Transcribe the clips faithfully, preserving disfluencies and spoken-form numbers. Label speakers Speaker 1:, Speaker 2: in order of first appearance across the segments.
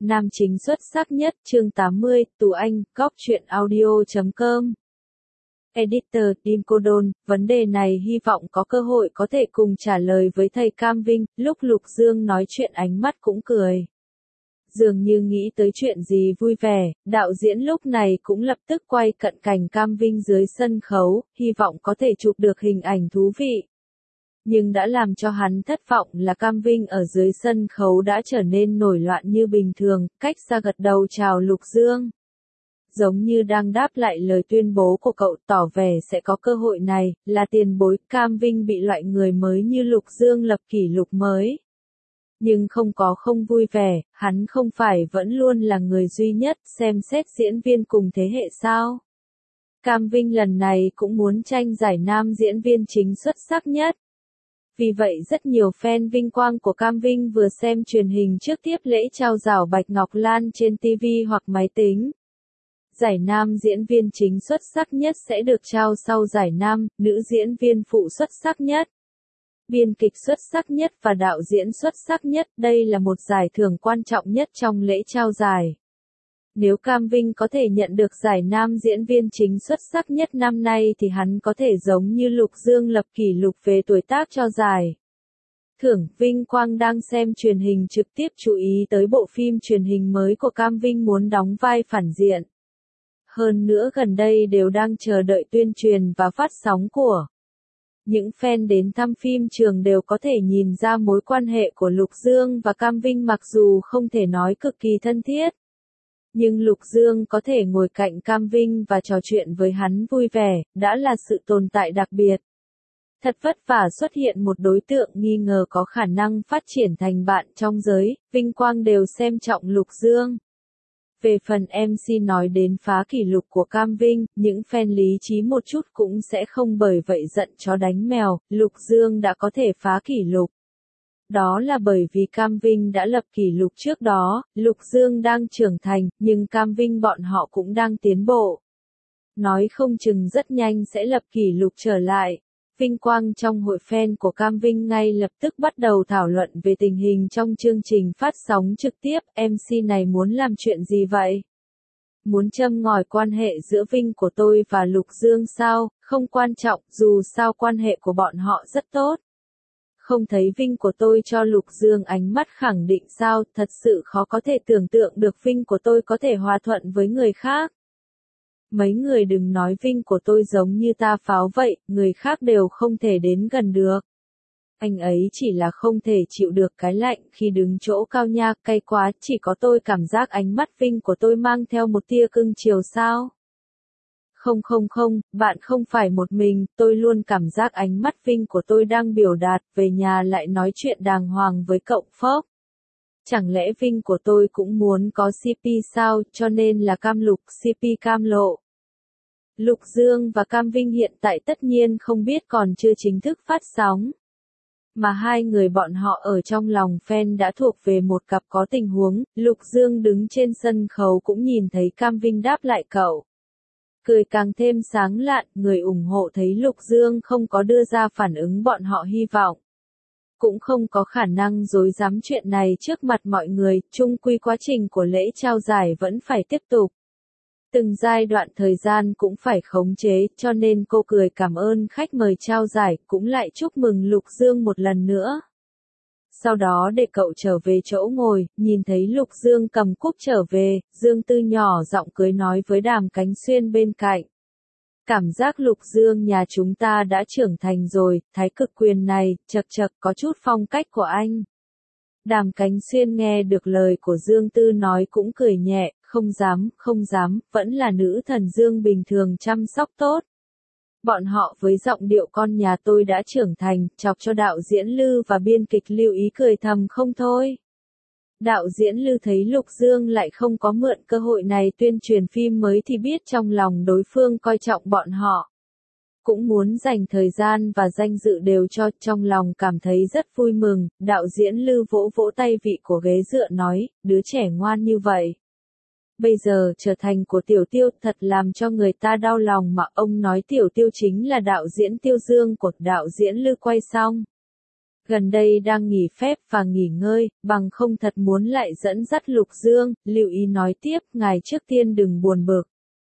Speaker 1: Nam chính xuất sắc nhất, chương tám mươi, Tú Anh, góc truyện audio chấm com. Editor, Tim Cô Đôn, vấn đề này hy vọng có cơ hội có thể cùng trả lời với thầy Cam Vinh, lúc Lục Dương nói chuyện ánh mắt cũng cười. Dường như nghĩ tới chuyện gì vui vẻ, đạo diễn lúc này cũng lập tức quay cận cảnh Cam Vinh dưới sân khấu, hy vọng có thể chụp được hình ảnh thú vị. Nhưng đã làm cho hắn thất vọng là Cam Vinh ở dưới sân khấu đã trở nên nổi loạn như bình thường, cách xa gật đầu chào Lục Dương. Giống như đang đáp lại lời tuyên bố của cậu tỏ vẻ sẽ có cơ hội này, là tiền bối. Cam Vinh bị loại người mới như Lục Dương lập kỷ lục mới. Nhưng không có không vui vẻ, hắn không phải vẫn luôn là người duy nhất xem xét diễn viên cùng thế hệ sao. Cam Vinh lần này cũng muốn tranh giải nam diễn viên chính xuất sắc nhất. Vì vậy rất nhiều fan vinh quang của Cam Vinh vừa xem truyền hình trước tiếp lễ trao giải Bạch Ngọc Lan trên ti vi hoặc máy tính. Giải nam diễn viên chính xuất sắc nhất sẽ được trao sau giải nam, nữ diễn viên phụ xuất sắc nhất, biên kịch xuất sắc nhất và đạo diễn xuất sắc nhất. Đây là một giải thưởng quan trọng nhất trong lễ trao giải. Nếu Cam Vinh có thể nhận được giải nam diễn viên chính xuất sắc nhất năm nay thì hắn có thể giống như Lục Dương lập kỷ lục về tuổi tác cho giải thưởng. Vinh Quang đang xem truyền hình trực tiếp chú ý tới bộ phim truyền hình mới của Cam Vinh muốn đóng vai phản diện. Hơn nữa gần đây đều đang chờ đợi tuyên truyền và phát sóng của. Những fan đến thăm phim trường đều có thể nhìn ra mối quan hệ của Lục Dương và Cam Vinh mặc dù không thể nói cực kỳ thân thiết. Nhưng Lục Dương có thể ngồi cạnh Cam Vinh và trò chuyện với hắn vui vẻ, đã là sự tồn tại đặc biệt. Thật vất vả xuất hiện một đối tượng nghi ngờ có khả năng phát triển thành bạn trong giới, Vinh Quang đều xem trọng Lục Dương. Về phần em xê nói đến phá kỷ lục của Cam Vinh, những fan lý trí một chút cũng sẽ không bởi vậy giận chó đánh mèo, Lục Dương đã có thể phá kỷ lục. Đó là bởi vì Cam Vinh đã lập kỷ lục trước đó, Lục Dương đang trưởng thành, nhưng Cam Vinh bọn họ cũng đang tiến bộ. Nói không chừng rất nhanh sẽ lập kỷ lục trở lại. Vinh Quang trong hội fan của Cam Vinh ngay lập tức bắt đầu thảo luận về tình hình trong chương trình phát sóng trực tiếp, em xê này muốn làm chuyện gì vậy? Muốn châm ngòi quan hệ giữa Vinh của tôi và Lục Dương sao? Không quan trọng, dù sao quan hệ của bọn họ rất tốt. Không thấy Vinh của tôi cho Lục Dương ánh mắt khẳng định sao? Thật sự khó có thể tưởng tượng được Vinh của tôi có thể hòa thuận với người khác. Mấy người đừng nói Vinh của tôi giống như ta pháo vậy, người khác đều không thể đến gần được. Anh ấy chỉ là không thể chịu được cái lạnh khi đứng chỗ cao nha, cay quá, chỉ có tôi cảm giác ánh mắt Vinh của tôi mang theo một tia cưng chiều sao? Không không không, bạn không phải một mình, tôi luôn cảm giác ánh mắt Vinh của tôi đang biểu đạt, về nhà lại nói chuyện đàng hoàng với cậu Phốc. Chẳng lẽ Vinh của tôi cũng muốn có xê pê sao, cho nên là Cam Lục, xê pê Cam Lộ. Lục Dương và Cam Vinh hiện tại tất nhiên không biết còn chưa chính thức phát sóng. Mà hai người bọn họ ở trong lòng fan đã thuộc về một cặp có tình huống, Lục Dương đứng trên sân khấu cũng nhìn thấy Cam Vinh đáp lại cậu. Cười càng thêm sáng lạn, người ủng hộ thấy Lục Dương không có đưa ra phản ứng bọn họ hy vọng. Cũng không có khả năng dối dám chuyện này trước mặt mọi người, chung quy quá trình của lễ trao giải vẫn phải tiếp tục. Từng giai đoạn thời gian cũng phải khống chế, cho nên cô cười cảm ơn khách mời trao giải, cũng lại chúc mừng Lục Dương một lần nữa. Sau đó để cậu trở về chỗ ngồi, nhìn thấy Lục Dương cầm cúp trở về, Dương Tư nhỏ giọng cười nói với Đàm Cánh Xuyên bên cạnh. Cảm giác Lục Dương nhà chúng ta đã trưởng thành rồi, thái cực quyền này, chật chật có chút phong cách của anh. Đàm Cánh Xuyên nghe được lời của Dương Tư nói cũng cười nhẹ, không dám, không dám, vẫn là nữ thần Dương bình thường chăm sóc tốt. Bọn họ với giọng điệu con nhà tôi đã trưởng thành, chọc cho đạo diễn Lư và biên kịch Lưu Ý cười thầm không thôi. Đạo diễn Lư thấy Lục Dương lại không có mượn cơ hội này tuyên truyền phim mới thì biết trong lòng đối phương coi trọng bọn họ. Cũng muốn dành thời gian và danh dự đều cho, trong lòng cảm thấy rất vui mừng, đạo diễn Lư vỗ vỗ tay vị của ghế dựa nói, đứa trẻ ngoan như vậy. Bây giờ trở thành của Tiểu Tiêu thật làm cho người ta đau lòng mà ông nói Tiểu Tiêu chính là đạo diễn Tiêu Dương của đạo diễn Lư quay xong. Gần đây đang nghỉ phép và nghỉ ngơi, bằng không thật muốn lại dẫn dắt Lục Dương, Lưu Ý nói tiếp, ngài trước tiên đừng buồn bực.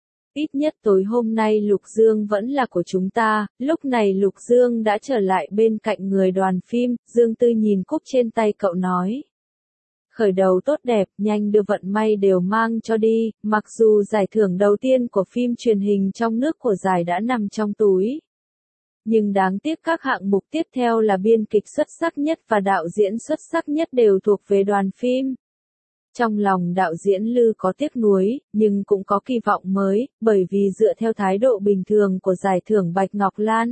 Speaker 1: Ít nhất tối hôm nay Lục Dương vẫn là của chúng ta, lúc này Lục Dương đã trở lại bên cạnh người đoàn phim, Dương Tư nhìn cúp trên tay cậu nói. Khởi đầu tốt đẹp, nhanh đưa vận may đều mang cho đi, mặc dù giải thưởng đầu tiên của phim truyền hình trong nước của giải đã nằm trong túi. Nhưng đáng tiếc các hạng mục tiếp theo là biên kịch xuất sắc nhất và đạo diễn xuất sắc nhất đều thuộc về đoàn phim. Trong lòng đạo diễn Lư có tiếc nuối, nhưng cũng có kỳ vọng mới, bởi vì dựa theo thái độ bình thường của giải thưởng Bạch Ngọc Lan.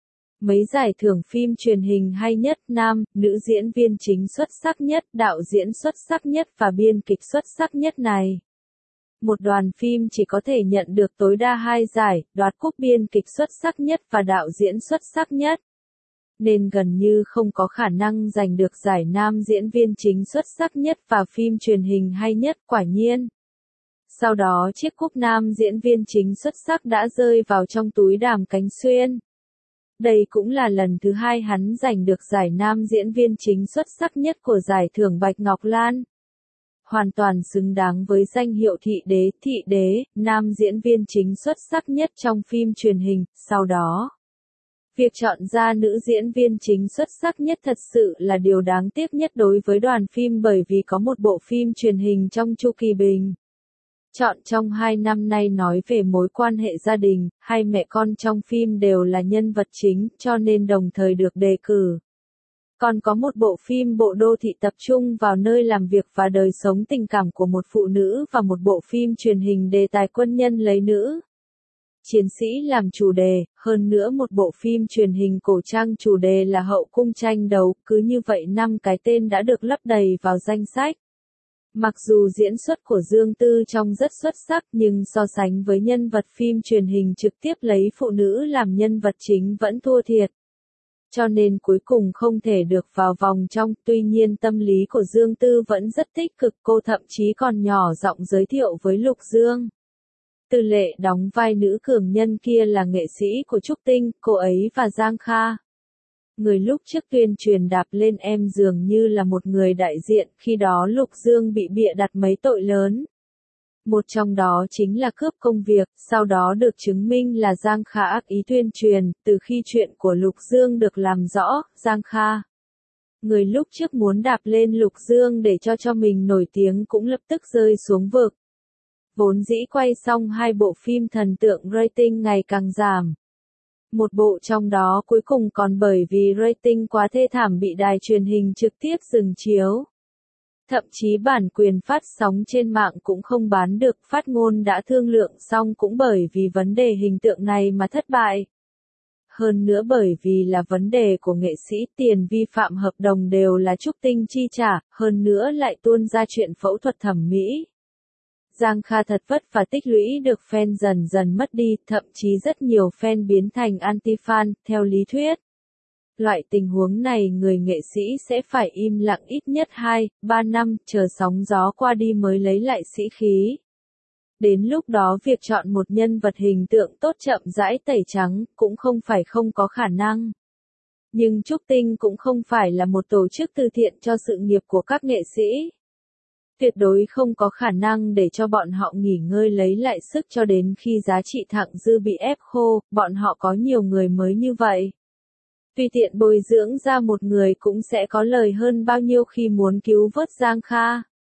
Speaker 1: Mấy giải thưởng phim truyền hình hay nhất, nam, nữ diễn viên chính xuất sắc nhất, đạo diễn xuất sắc nhất và biên kịch xuất sắc nhất này. Một đoàn phim chỉ có thể nhận được tối đa hai giải, đoạt cúp biên kịch xuất sắc nhất và đạo diễn xuất sắc nhất. Nên gần như không có khả năng giành được giải nam diễn viên chính xuất sắc nhất và phim truyền hình hay nhất, quả nhiên. Sau đó chiếc cúp nam diễn viên chính xuất sắc đã rơi vào trong túi Đàm Cánh Xuyên. Đây cũng là lần thứ hai hắn giành được giải nam diễn viên chính xuất sắc nhất của giải thưởng Bạch Ngọc Lan. Hoàn toàn xứng đáng với danh hiệu thị đế, thị đế, nam diễn viên chính xuất sắc nhất trong phim truyền hình, sau đó. Việc chọn ra nữ diễn viên chính xuất sắc nhất thật sự là điều đáng tiếc nhất đối với đoàn phim bởi vì có một bộ phim truyền hình trong chu kỳ bình. Chọn trong hai năm nay nói về mối quan hệ gia đình, hai mẹ con trong phim đều là nhân vật chính, cho nên đồng thời được đề cử. Còn có một bộ phim bộ đô thị tập trung vào nơi làm việc và đời sống tình cảm của một phụ nữ và một bộ phim truyền hình đề tài quân nhân lấy nữ chiến sĩ làm chủ đề, hơn nữa một bộ phim truyền hình cổ trang chủ đề là hậu cung tranh đấu, cứ như vậy năm cái tên đã được lấp đầy vào danh sách. Mặc dù diễn xuất của Dương Tư trong rất xuất sắc nhưng so sánh với nhân vật phim truyền hình trực tiếp lấy phụ nữ làm nhân vật chính vẫn thua thiệt. Cho nên cuối cùng không thể được vào vòng trong, tuy nhiên tâm lý của Dương Tư vẫn rất tích cực, cô thậm chí còn nhỏ giọng giới thiệu với Lục Dương. Tư Lệ đóng vai nữ cường nhân kia là nghệ sĩ của Trúc Tinh, cô ấy và Giang Kha. Người lúc trước tuyên truyền đạp lên em dường như là một người đại diện, khi đó Lục Dương bị bịa đặt mấy tội lớn. Một trong đó chính là cướp công việc, sau đó được chứng minh là Giang Kha ác ý tuyên truyền, từ khi chuyện của Lục Dương được làm rõ, Giang Kha. Người lúc trước muốn đạp lên Lục Dương để cho cho mình nổi tiếng cũng lập tức rơi xuống vực. Vốn dĩ quay xong hai bộ phim thần tượng rating ngày càng giảm. Một bộ trong đó cuối cùng còn bởi vì rating quá thê thảm bị đài truyền hình trực tiếp dừng chiếu. Thậm chí bản quyền phát sóng trên mạng cũng không bán được, phát ngôn đã thương lượng xong cũng bởi vì vấn đề hình tượng này mà thất bại. Hơn nữa bởi vì là vấn đề của nghệ sĩ, tiền vi phạm hợp đồng đều là Trúc Tinh chi trả, hơn nữa lại tuôn ra chuyện phẫu thuật thẩm mỹ. Giang Kha thật vất vả tích lũy được fan dần dần mất đi, thậm chí rất nhiều fan biến thành anti-fan, theo lý thuyết. Loại tình huống này người nghệ sĩ sẽ phải im lặng ít nhất hai, ba năm, chờ sóng gió qua đi mới lấy lại sĩ khí. Đến lúc đó việc chọn một nhân vật hình tượng tốt chậm rãi tẩy trắng, cũng không phải không có khả năng. Nhưng Trúc Tinh cũng không phải là một tổ chức từ thiện cho sự nghiệp của các nghệ sĩ. Tuyệt đối không có khả năng để cho bọn họ nghỉ ngơi lấy lại sức cho đến khi giá trị thặng dư bị ép khô, bọn họ có nhiều người mới như vậy. Tùy tiện bồi dưỡng ra một người cũng sẽ có lời hơn bao nhiêu khi muốn cứu vớt Giang Kha.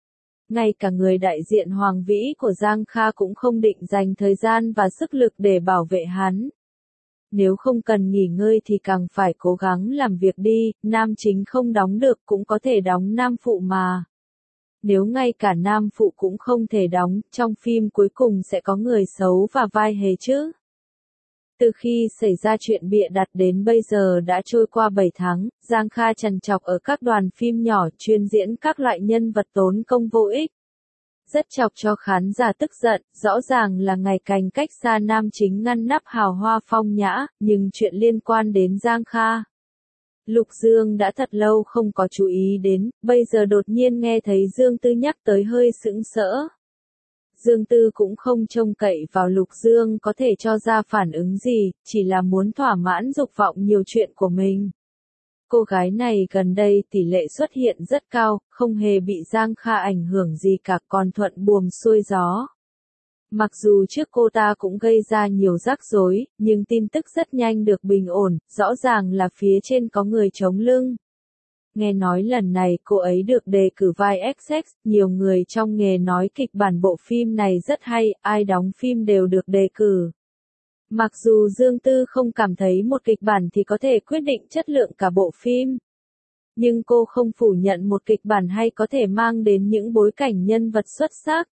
Speaker 1: Ngay cả người đại diện Hoàng Vĩ của Giang Kha cũng không định dành thời gian và sức lực để bảo vệ hắn. Nếu không cần nghỉ ngơi thì càng phải cố gắng làm việc đi, nam chính không đóng được cũng có thể đóng nam phụ mà. Nếu ngay cả nam phụ cũng không thể đóng, trong phim cuối cùng sẽ có người xấu và vai hề chứ. Từ khi xảy ra chuyện bịa đặt đến bây giờ đã trôi qua bảy tháng, Giang Kha trằn trọc ở các đoàn phim nhỏ chuyên diễn các loại nhân vật tốn công vô ích. Rất chọc cho khán giả tức giận, rõ ràng là ngày càng cách xa nam chính ngăn nắp hào hoa phong nhã, nhưng chuyện liên quan đến Giang Kha. Lục Dương đã thật lâu không có chú ý đến, bây giờ đột nhiên nghe thấy Dương Tư nhắc tới hơi sững sỡ. Dương Tư cũng không trông cậy vào Lục Dương có thể cho ra phản ứng gì, chỉ là muốn thỏa mãn dục vọng nhiều chuyện của mình. Cô gái này gần đây tỷ lệ xuất hiện rất cao, không hề bị Giang Kha ảnh hưởng gì cả, còn thuận buồm xuôi gió. Mặc dù trước cô ta cũng gây ra nhiều rắc rối, nhưng tin tức rất nhanh được bình ổn, rõ ràng là phía trên có người chống lưng. Nghe nói lần này cô ấy được đề cử vai ích ích, nhiều người trong nghề nói kịch bản bộ phim này rất hay, ai đóng phim đều được đề cử. Mặc dù Dương Tư không cảm thấy một kịch bản thì có thể quyết định chất lượng cả bộ phim. Nhưng cô không phủ nhận một kịch bản hay có thể mang đến những bối cảnh nhân vật xuất sắc.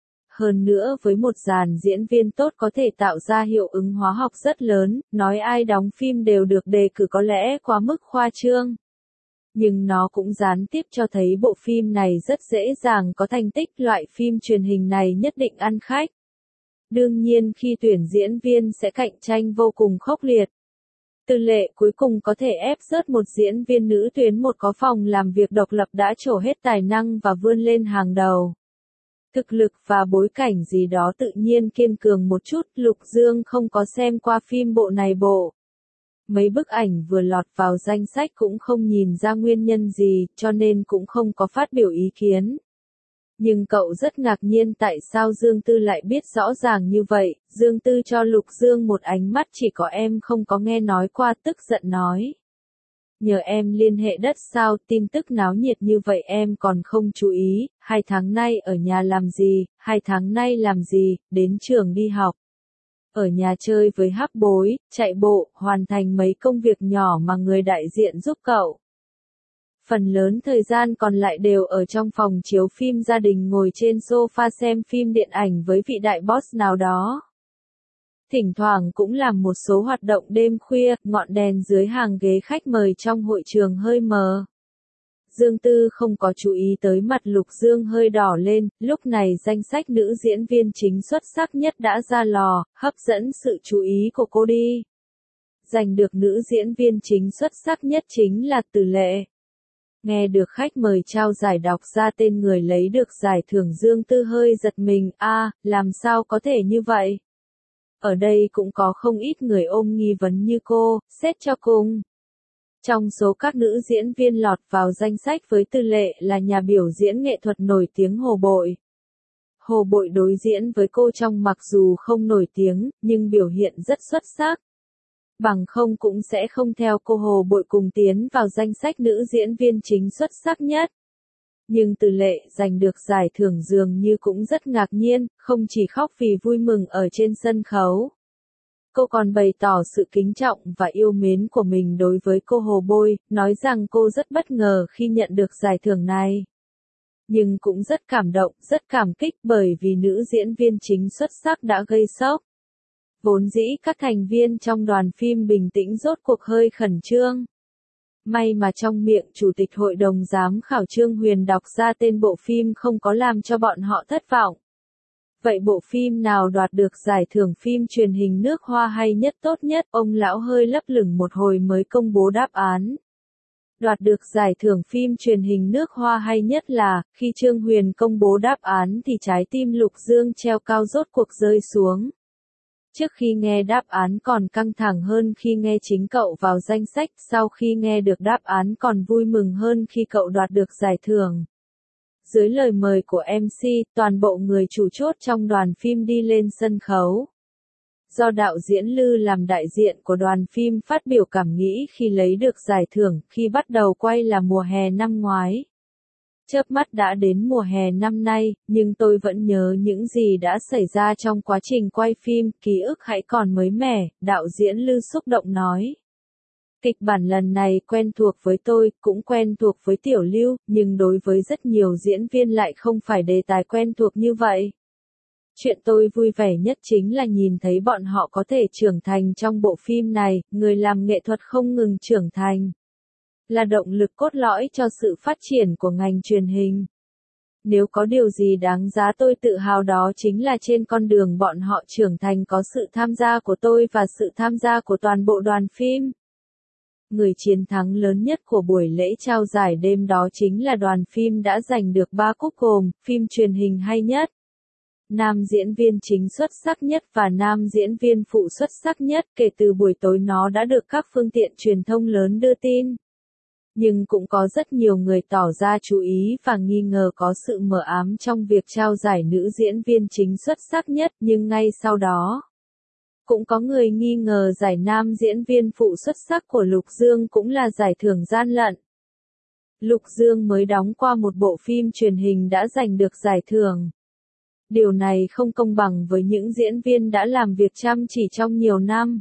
Speaker 1: Hơn nữa với một dàn diễn viên tốt có thể tạo ra hiệu ứng hóa học rất lớn, nói ai đóng phim đều được đề cử có lẽ quá mức khoa trương. Nhưng nó cũng gián tiếp cho thấy bộ phim này rất dễ dàng có thành tích, loại phim truyền hình này nhất định ăn khách. Đương nhiên khi tuyển diễn viên sẽ cạnh tranh vô cùng khốc liệt. Từ Lệ cuối cùng có thể ép rớt một diễn viên nữ tuyến một có phòng làm việc độc lập đã trổ hết tài năng và vươn lên hàng đầu. Thực lực và bối cảnh gì đó tự nhiên kiên cường một chút, Lục Dương không có xem qua phim bộ này bộ. Mấy bức ảnh vừa lọt vào danh sách cũng không nhìn ra nguyên nhân gì, cho nên cũng không có phát biểu ý kiến. Nhưng cậu rất ngạc nhiên tại sao Dương Tư lại biết rõ ràng như vậy, Dương Tư cho Lục Dương một ánh mắt chỉ có em không có nghe nói qua, tức giận nói. Nhờ em liên hệ đất sao, tin tức náo nhiệt như vậy em còn không chú ý, hai tháng nay ở nhà làm gì, hai tháng nay làm gì, đến trường đi học. Ở nhà chơi với hắc bối, chạy bộ, hoàn thành mấy công việc nhỏ mà người đại diện giúp cậu. Phần lớn thời gian còn lại đều ở trong phòng chiếu phim gia đình ngồi trên sofa xem phim điện ảnh với vị đại boss nào đó. Thỉnh thoảng cũng làm một số hoạt động đêm khuya, ngọn đèn dưới hàng ghế khách mời trong hội trường hơi mờ. Dương Tư không có chú ý tới mặt Lục Dương hơi đỏ lên, lúc này danh sách nữ diễn viên chính xuất sắc nhất đã ra lò, hấp dẫn sự chú ý của cô đi. Giành được nữ diễn viên chính xuất sắc nhất chính là Từ Lệ. Nghe được khách mời trao giải đọc ra tên người lấy được giải thưởng, Dương Tư hơi giật mình, a, à, làm sao có thể như vậy? Ở đây cũng có không ít người ôm nghi vấn như cô, xét cho cùng. Trong số các nữ diễn viên lọt vào danh sách với Tư Lệ là nhà biểu diễn nghệ thuật nổi tiếng Hồ Bội. Hồ Bội đối diễn với cô trong mặc dù không nổi tiếng, nhưng biểu hiện rất xuất sắc. Bằng không cũng sẽ không theo cô Hồ Bội cùng tiến vào danh sách nữ diễn viên chính xuất sắc nhất. Nhưng Từ Lệ giành được giải thưởng dường như cũng rất ngạc nhiên, không chỉ khóc vì vui mừng ở trên sân khấu. Cô còn bày tỏ sự kính trọng và yêu mến của mình đối với cô Hồ Bội, nói rằng cô rất bất ngờ khi nhận được giải thưởng này. Nhưng cũng rất cảm động, rất cảm kích bởi vì nữ diễn viên chính xuất sắc đã gây sốc. Vốn dĩ các thành viên trong đoàn phim bình tĩnh rốt cuộc hơi khẩn trương. May mà trong miệng Chủ tịch Hội đồng Giám khảo Trương Huyền đọc ra tên bộ phim không có làm cho bọn họ thất vọng. Vậy bộ phim nào đoạt được giải thưởng phim truyền hình nước Hoa hay nhất tốt nhất? Ông lão hơi lấp lửng một hồi mới công bố đáp án. Đoạt được giải thưởng phim truyền hình nước Hoa hay nhất là, khi Trương Huyền công bố đáp án thì trái tim Lục Dương treo cao rốt cuộc rơi xuống. Trước khi nghe đáp án còn căng thẳng hơn khi nghe chính cậu vào danh sách, sau khi nghe được đáp án còn vui mừng hơn khi cậu đoạt được giải thưởng. Dưới lời mời của em xê, toàn bộ người chủ chốt trong đoàn phim đi lên sân khấu. Do đạo diễn Lư làm đại diện của đoàn phim phát biểu cảm nghĩ khi lấy được giải thưởng, khi bắt đầu quay là mùa hè năm ngoái. Chớp mắt đã đến mùa hè năm nay, nhưng tôi vẫn nhớ những gì đã xảy ra trong quá trình quay phim, ký ức hãy còn mới mẻ, đạo diễn Lư xúc động nói. Kịch bản lần này quen thuộc với tôi, cũng quen thuộc với Tiểu Lưu, nhưng đối với rất nhiều diễn viên lại không phải đề tài quen thuộc như vậy. Chuyện tôi vui vẻ nhất chính là nhìn thấy bọn họ có thể trưởng thành trong bộ phim này, người làm nghệ thuật không ngừng trưởng thành. Là động lực cốt lõi cho sự phát triển của ngành truyền hình. Nếu có điều gì đáng giá tôi tự hào đó chính là trên con đường bọn họ trưởng thành có sự tham gia của tôi và sự tham gia của toàn bộ đoàn phim. Người chiến thắng lớn nhất của buổi lễ trao giải đêm đó chính là đoàn phim đã giành được ba cúp gồm, phim truyền hình hay nhất, nam diễn viên chính xuất sắc nhất và nam diễn viên phụ xuất sắc nhất. Kể từ buổi tối nó đã được các phương tiện truyền thông lớn đưa tin. Nhưng cũng có rất nhiều người tỏ ra chú ý và nghi ngờ có sự mờ ám trong việc trao giải nữ diễn viên chính xuất sắc nhất, nhưng ngay sau đó, cũng có người nghi ngờ giải nam diễn viên phụ xuất sắc của Lục Dương cũng là giải thưởng gian lận. Lục Dương mới đóng qua một bộ phim truyền hình đã giành được giải thưởng. Điều này không công bằng với những diễn viên đã làm việc chăm chỉ trong nhiều năm.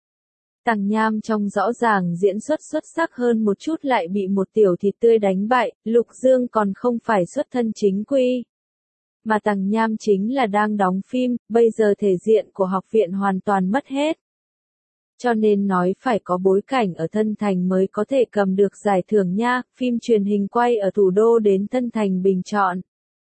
Speaker 1: Tằng Nham trông rõ ràng diễn xuất xuất sắc hơn một chút lại bị một tiểu thịt tươi đánh bại, Lục Dương còn không phải xuất thân chính quy. Mà Tằng Nham chính là đang đóng phim, bây giờ thể diện của học viện hoàn toàn mất hết. Cho nên nói phải có bối cảnh ở Thân Thành mới có thể cầm được giải thưởng nha, phim truyền hình quay ở thủ đô đến Thân Thành bình chọn.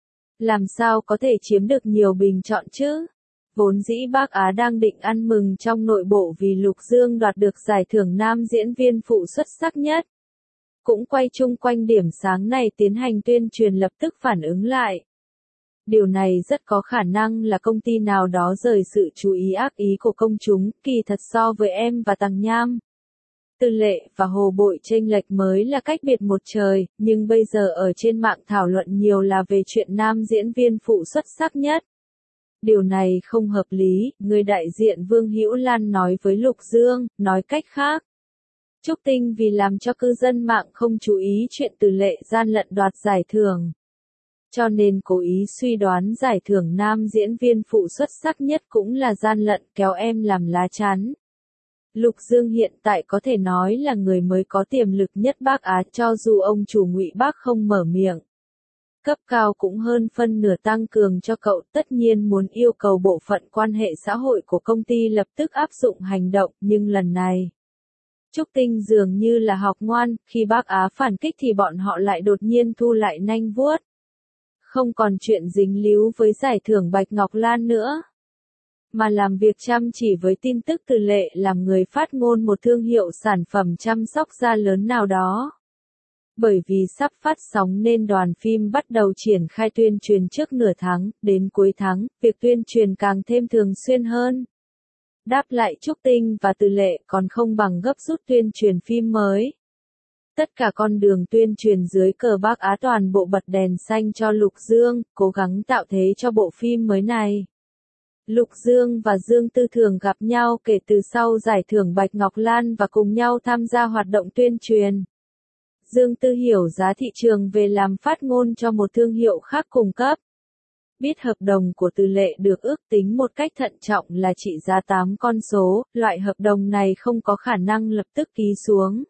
Speaker 1: Làm sao có thể chiếm được nhiều bình chọn chứ? Vốn dĩ bác Á đang định ăn mừng trong nội bộ vì Lục Dương đoạt được giải thưởng nam diễn viên phụ xuất sắc nhất. Cũng quay chung quanh điểm sáng này tiến hành tuyên truyền lập tức phản ứng lại. Điều này rất có khả năng là công ty nào đó rời sự chú ý ác ý của công chúng, kỳ thật so với em và Tằng Nham. Tư Lệ và Hồ Bội chênh lệch mới là cách biệt một trời, nhưng bây giờ ở trên mạng thảo luận nhiều là về chuyện nam diễn viên phụ xuất sắc nhất. Điều này không hợp lý, người đại diện Vương Hữu Lan nói với Lục Dương, nói cách khác. Trúc Tinh vì làm cho cư dân mạng không chú ý chuyện Tư Lệ gian lận đoạt giải thưởng. Cho nên cố ý suy đoán giải thưởng nam diễn viên phụ xuất sắc nhất cũng là gian lận kéo em làm lá chắn. Lục Dương hiện tại có thể nói là người mới có tiềm lực nhất Bắc Á cho dù ông chủ Ngụy Bác không mở miệng. Cấp cao cũng hơn phân nửa tăng cường cho cậu tất nhiên muốn yêu cầu bộ phận quan hệ xã hội của công ty lập tức áp dụng hành động nhưng lần này. Trúc Tinh dường như là học ngoan, khi Bắc Á phản kích thì bọn họ lại đột nhiên thu lại nanh vuốt. Không còn chuyện dính líu với giải thưởng Bạch Ngọc Lan nữa. Mà làm việc chăm chỉ với tin tức Tư Lệ làm người phát ngôn một thương hiệu sản phẩm chăm sóc da lớn nào đó. Bởi vì sắp phát sóng nên đoàn phim bắt đầu triển khai tuyên truyền trước nửa tháng, đến cuối tháng, việc tuyên truyền càng thêm thường xuyên hơn. Đáp lại Trúc Tinh và Tư Lệ còn không bằng gấp rút tuyên truyền phim mới. Tất cả con đường tuyên truyền dưới cờ Bắc Á toàn bộ bật đèn xanh cho Lục Dương, cố gắng tạo thế cho bộ phim mới này. Lục Dương và Dương Tư thường gặp nhau kể từ sau giải thưởng Bạch Ngọc Lan và cùng nhau tham gia hoạt động tuyên truyền. Dương Tư hiểu giá thị trường về làm phát ngôn cho một thương hiệu khác cung cấp. Biết hợp đồng của Tư Lệ được ước tính một cách thận trọng là trị giá tám con số, loại hợp đồng này không có khả năng lập tức ký xuống.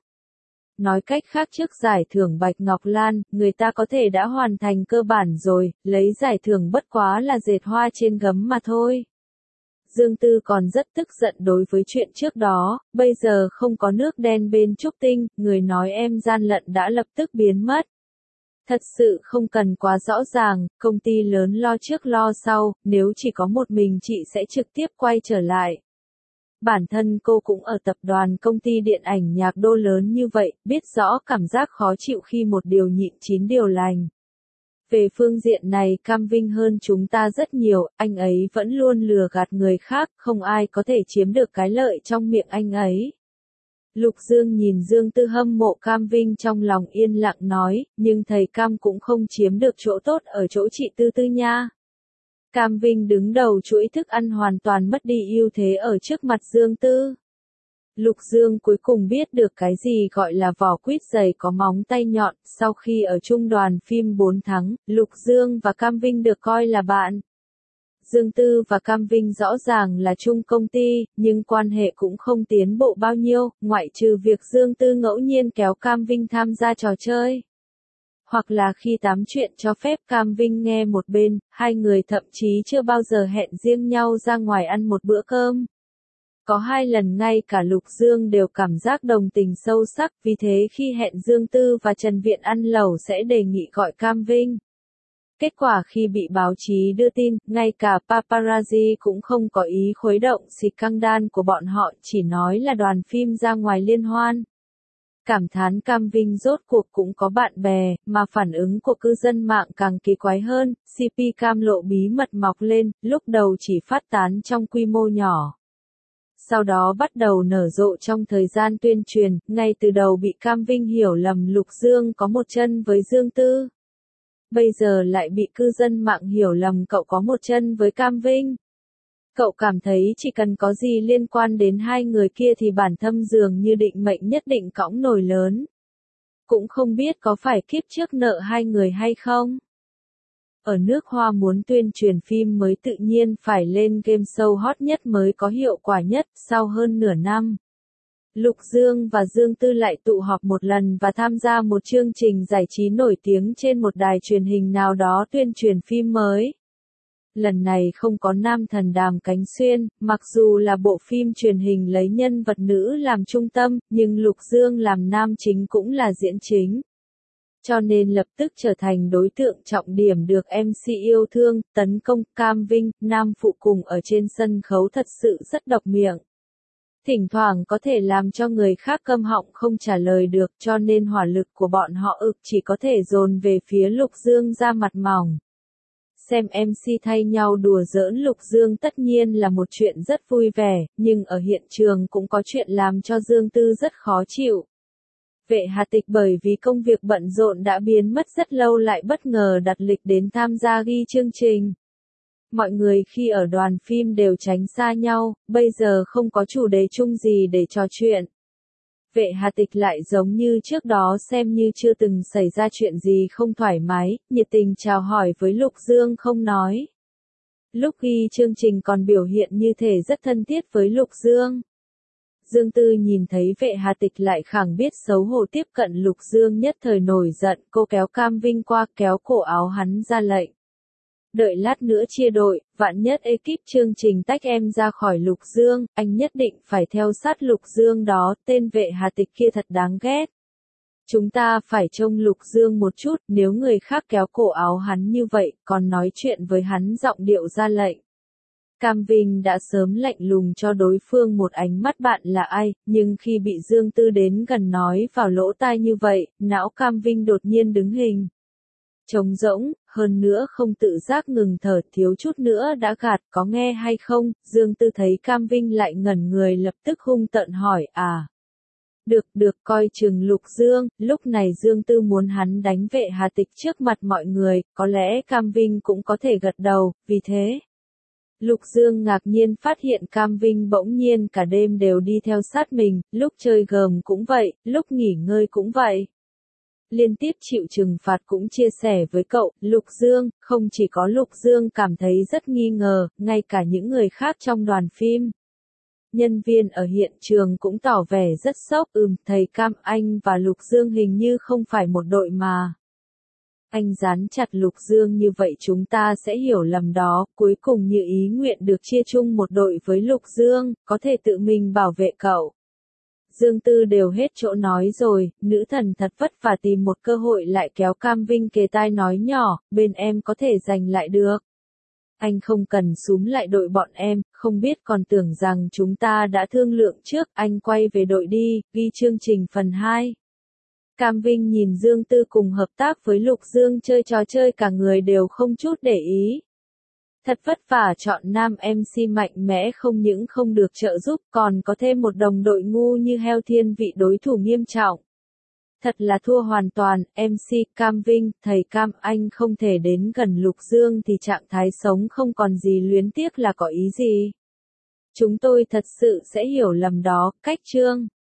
Speaker 1: Nói cách khác trước giải thưởng Bạch Ngọc Lan, người ta có thể đã hoàn thành cơ bản rồi, lấy giải thưởng bất quá là dệt hoa trên gấm mà thôi. Dương Tư còn rất tức giận đối với chuyện trước đó, bây giờ không có nước đen bên Trúc Tinh, người nói em gian lận đã lập tức biến mất. Thật sự không cần quá rõ ràng, công ty lớn lo trước lo sau, nếu chỉ có một mình chị sẽ trực tiếp quay trở lại. Bản thân cô cũng ở tập đoàn công ty điện ảnh nhạc đô lớn như vậy, biết rõ cảm giác khó chịu khi một điều nhịn chín điều lành. Về phương diện này Cam Vinh hơn chúng ta rất nhiều, anh ấy vẫn luôn lừa gạt người khác, không ai có thể chiếm được cái lợi trong miệng anh ấy. Lục Dương nhìn Dương Tư hâm mộ Cam Vinh trong lòng yên lặng nói, nhưng thầy Cam cũng không chiếm được chỗ tốt ở chỗ chị Tư Tư nha. Cam Vinh đứng đầu chuỗi thức ăn hoàn toàn mất đi ưu thế ở trước mặt Dương Tư. Lục Dương cuối cùng biết được cái gì gọi là vỏ quýt dày có móng tay nhọn, sau khi ở chung đoàn phim bốn tháng, Lục Dương và Cam Vinh được coi là bạn. Dương Tư và Cam Vinh rõ ràng là chung công ty, nhưng quan hệ cũng không tiến bộ bao nhiêu, ngoại trừ việc Dương Tư ngẫu nhiên kéo Cam Vinh tham gia trò chơi. Hoặc là khi tám chuyện cho phép Cam Vinh nghe một bên, hai người thậm chí chưa bao giờ hẹn riêng nhau ra ngoài ăn một bữa cơm. Có hai lần ngay cả Lục Dương đều cảm giác đồng tình sâu sắc, vì thế khi hẹn Dương Tư và Trần Viện ăn lẩu sẽ đề nghị gọi Cam Vinh. Kết quả khi bị báo chí đưa tin, ngay cả paparazzi cũng không có ý khuấy động xì căng đan của bọn họ, chỉ nói là đoàn phim ra ngoài liên hoan. Cảm thán Cam Vinh rốt cuộc cũng có bạn bè, mà phản ứng của cư dân mạng càng kỳ quái hơn, xê pê Cam lộ bí mật mọc lên, lúc đầu chỉ phát tán trong quy mô nhỏ. sau đó bắt đầu nở rộ trong thời gian tuyên truyền, ngay từ đầu bị Cam Vinh hiểu lầm Lục Dương có một chân với Dương Tư. Bây giờ lại bị cư dân mạng hiểu lầm cậu có một chân với Cam Vinh. Cậu cảm thấy chỉ cần có gì liên quan đến hai người kia thì bản thân dường như định mệnh nhất định cõng nồi lớn. Cũng không biết có phải kiếp trước nợ hai người hay không? Ở nước Hoa muốn tuyên truyền phim mới tự nhiên phải lên game show hot nhất mới có hiệu quả nhất, sau hơn nửa năm. Lục Dương và Dương Tư lại tụ họp một lần và tham gia một chương trình giải trí nổi tiếng trên một đài truyền hình nào đó tuyên truyền phim mới. Lần này không có nam thần Đàm Cánh Xuyên, mặc dù là bộ phim truyền hình lấy nhân vật nữ làm trung tâm, nhưng Lục Dương làm nam chính cũng là diễn chính. Cho nên lập tức trở thành đối tượng trọng điểm được em xê yêu thương, tấn công. Cam Vinh, nam phụ cùng ở trên sân khấu thật sự rất độc miệng. Thỉnh thoảng có thể làm cho người khác câm họng không trả lời được, cho nên hỏa lực của bọn họ ực chỉ có thể dồn về phía Lục Dương ra mặt mỏng. Xem em xê thay nhau đùa giỡn Lục Dương tất nhiên là một chuyện rất vui vẻ, nhưng ở hiện trường cũng có chuyện làm cho Dương Tư rất khó chịu. Vệ Hà Tịch bởi vì công việc bận rộn đã biến mất rất lâu lại bất ngờ đặt lịch đến tham gia ghi chương trình. Mọi người khi ở đoàn phim đều tránh xa nhau, bây giờ không có chủ đề chung gì để trò chuyện. Vệ Hà Tịch lại giống như trước đó xem như chưa từng xảy ra chuyện gì không thoải mái, nhiệt tình chào hỏi với Lục Dương không nói. Lúc ghi chương trình còn biểu hiện như thể rất thân thiết với Lục Dương. Dương Tư nhìn thấy Vệ Hà Tịch lại khẳng biết xấu hổ tiếp cận Lục Dương nhất thời nổi giận, cô kéo Cam Vinh qua kéo cổ áo hắn ra lệnh. Đợi lát nữa chia đội, vạn nhất ekip chương trình tách em ra khỏi Lục Dương, anh nhất định phải theo sát Lục Dương đó, tên Vệ Hà Tịch kia thật đáng ghét. Chúng ta phải trông Lục Dương một chút, nếu người khác kéo cổ áo hắn như vậy, còn nói chuyện với hắn giọng điệu ra lệnh. Cam Vinh đã sớm lạnh lùng cho đối phương một ánh mắt bạn là ai, nhưng khi bị Dương Tư đến gần nói vào lỗ tai như vậy, não Cam Vinh đột nhiên đứng hình. Trống rỗng, hơn nữa không tự giác ngừng thở, thiếu chút nữa đã gạt, có nghe hay không? Dương Tư thấy Cam Vinh lại ngẩn người lập tức hung tợn hỏi, à. Được, được, coi chừng Lục Dương. Lúc này Dương Tư muốn hắn đánh Vệ Hà Tịch trước mặt mọi người, có lẽ Cam Vinh cũng có thể gật đầu, vì thế. Lục Dương ngạc nhiên phát hiện Cam Vinh bỗng nhiên cả đêm đều đi theo sát mình, lúc chơi gờm cũng vậy, lúc nghỉ ngơi cũng vậy. Liên tiếp chịu trừng phạt cũng chia sẻ với cậu, Lục Dương, không chỉ có Lục Dương cảm thấy rất nghi ngờ, ngay cả những người khác trong đoàn phim. Nhân viên ở hiện trường cũng tỏ vẻ rất sốc, ừm, thầy Cam anh và Lục Dương hình như không phải một đội mà. Anh dán chặt Lục Dương như vậy chúng ta sẽ hiểu lầm đó, cuối cùng như ý nguyện được chia chung một đội với Lục Dương, có thể tự mình bảo vệ cậu. Dương Tư đều hết chỗ nói rồi, nữ thần thật vất vả tìm một cơ hội lại kéo Cam Vinh kề tai nói nhỏ, bên em có thể giành lại được. Anh không cần súm lại đội bọn em, không biết còn tưởng rằng chúng ta đã thương lượng trước, anh quay về đội đi, ghi chương trình phần hai. Cam Vinh nhìn Dương Tư cùng hợp tác với Lục Dương chơi trò chơi cả người đều không chút để ý. Thật vất vả chọn nam em xê mạnh mẽ không những không được trợ giúp còn có thêm một đồng đội ngu như heo thiên vị đối thủ nghiêm trọng. Thật là thua hoàn toàn, em xê Cam Vinh, thầy Cam anh không thể đến gần Lục Dương thì trạng thái sống không còn gì luyến tiếc là có ý gì. Chúng tôi thật sự sẽ hiểu lầm đó, cách chương.